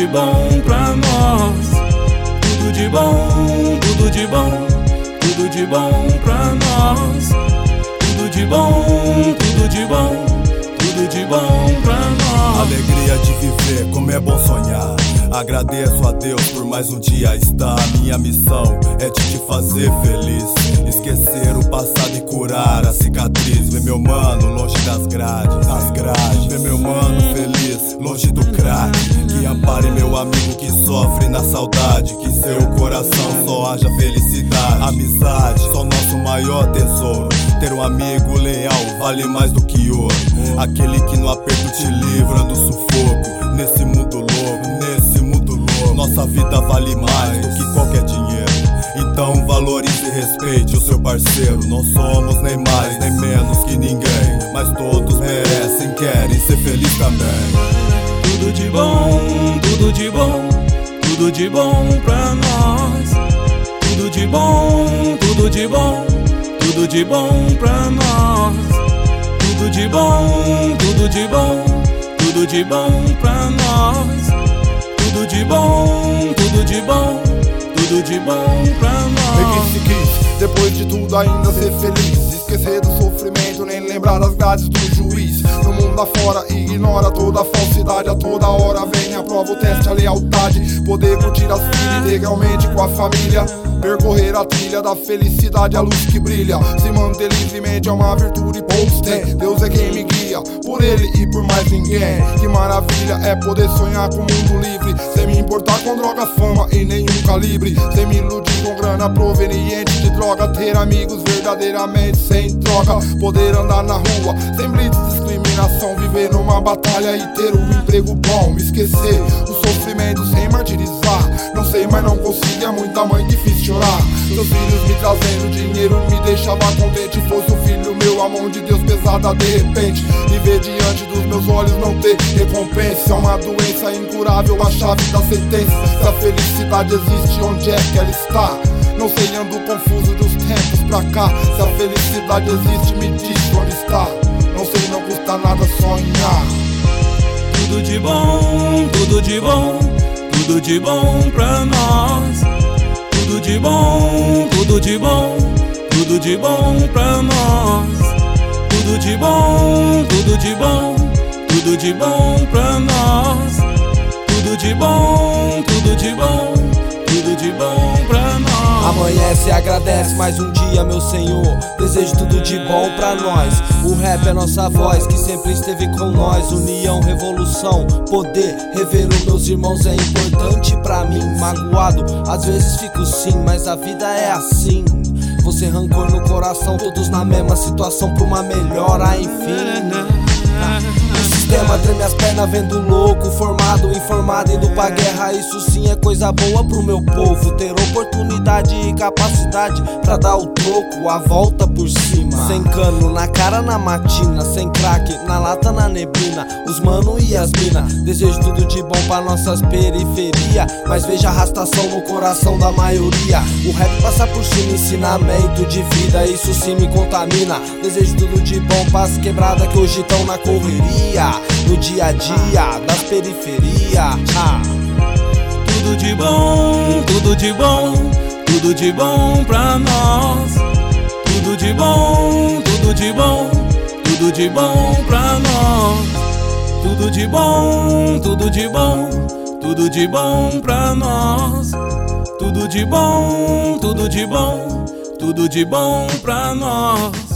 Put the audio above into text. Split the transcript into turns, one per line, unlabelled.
de bom pra nós. Tudo de bom, tudo de bom, tudo de bom pra nós. Tudo de bom, tudo de bom, tudo de bom pra nós.
Alegria de viver, como é bom sonhar. Agradeço a Deus por mais um dia estar. Minha missão é de te fazer feliz, esquecer o passado e curar a cicatriz. Ver meu mano longe das grades, ver meu mano feliz, longe do crack. Que ampare meu amigo que sofre na saudade. Que seu coração só haja felicidade. Amizade, só nosso maior tesouro. Ter um amigo leal vale mais do que ouro. Aquele que no aperto te livra do sufoco. Nesse mundo louco, nesse mundo louco, nossa vida vale mais do que qualquer dinheiro. Então valorize e respeite o seu parceiro. Não somos nem mais nem menos que ninguém, mas todos merecem, querem ser felizes também.
Tudo de bom, tudo de bom, tudo de bom pra nós. Tudo de bom, tudo de bom, tudo de bom pra nós. Tudo de bom, tudo de bom, tudo de bom pra nós. Tudo de bom, tudo de bom, tudo de bom pra nós.
Peguei se quis, depois de tudo ainda ser feliz. Esquecer do sofrimento, nem lembrar das grades do juiz. No mundo afora, ignora toda a falsidade. A toda hora vem a prova, o teste, a lealdade. Poder curtir as filhas integralmente com a família. Percorrer a trilha da felicidade, a luz que brilha. Se manter livremente é uma virtude poucos têm. Deus é quem me guia, por ele e por mais ninguém. Que maravilha é poder sonhar com o mundo livre, sem me importar com droga, fama e nenhum calibre. Sem me iludir com grana proveniente de droga. Ter amigos verdadeiramente sem troca. Poder andar na rua sem blitz, discriminação. Viver numa batalha e ter um emprego bom. Esquecer o sofrimento sem martirizar. Não sei, mas não consigo, é muita mãe difícil chorar. Meus filhos me trazendo dinheiro me deixava contente. Fosse um filho meu, a mão de Deus pesada de repente. E ver diante dos meus olhos não ter recompensa. É uma doença incurável, a chave da sentença. Se a felicidade existe, onde é que ela está? Não sei, ando confuso dos tempos pra cá. Se a felicidade existe, me diz onde está. Não sei, não custa nada sonhar.
Tudo de bom, tudo de bom, tudo de bom pra nós. Tudo de bom, tudo de bom, tudo de bom pra nós. Tudo de bom, tudo de bom, tudo de bom pra nós. Tudo de bom, tudo de bom, tudo de bom pra nós.
Amanhece e agradece mais um dia, meu Senhor. Desejo tudo de bom pra nós. O rap é nossa voz que sempre esteve com nós. União, revolução, poder. Rever os meus irmãos é importante pra mim. Magoado, às vezes fico sim, mas a vida é assim. Você rancor no coração, todos na mesma situação pra uma melhora, enfim. O sistema treme as pernas vendo louco, formado, informado, indo pra guerra. Isso sim é coisa boa pro meu povo. Ter oportunidade e capacidade pra dar o troco, a volta por cima. Sem cano na cara na matina, sem crack na lata na neblina. Os mano e as mina, desejo tudo de bom pra nossas periferia. Mas veja a arrastação no coração da maioria. O rap passa por cima, ensinamento de vida, isso sim me contamina. Desejo tudo de bom pras quebradas que hoje tão na correria, no dia a dia das periferias.
Tudo de bom, tudo de bom, tudo de bom pra nós. Tudo de bom, tudo de bom, tudo de bom pra nós. Tudo de bom, tudo de bom, tudo de bom pra nós. Tudo de bom, tudo de bom, tudo de bom pra nós.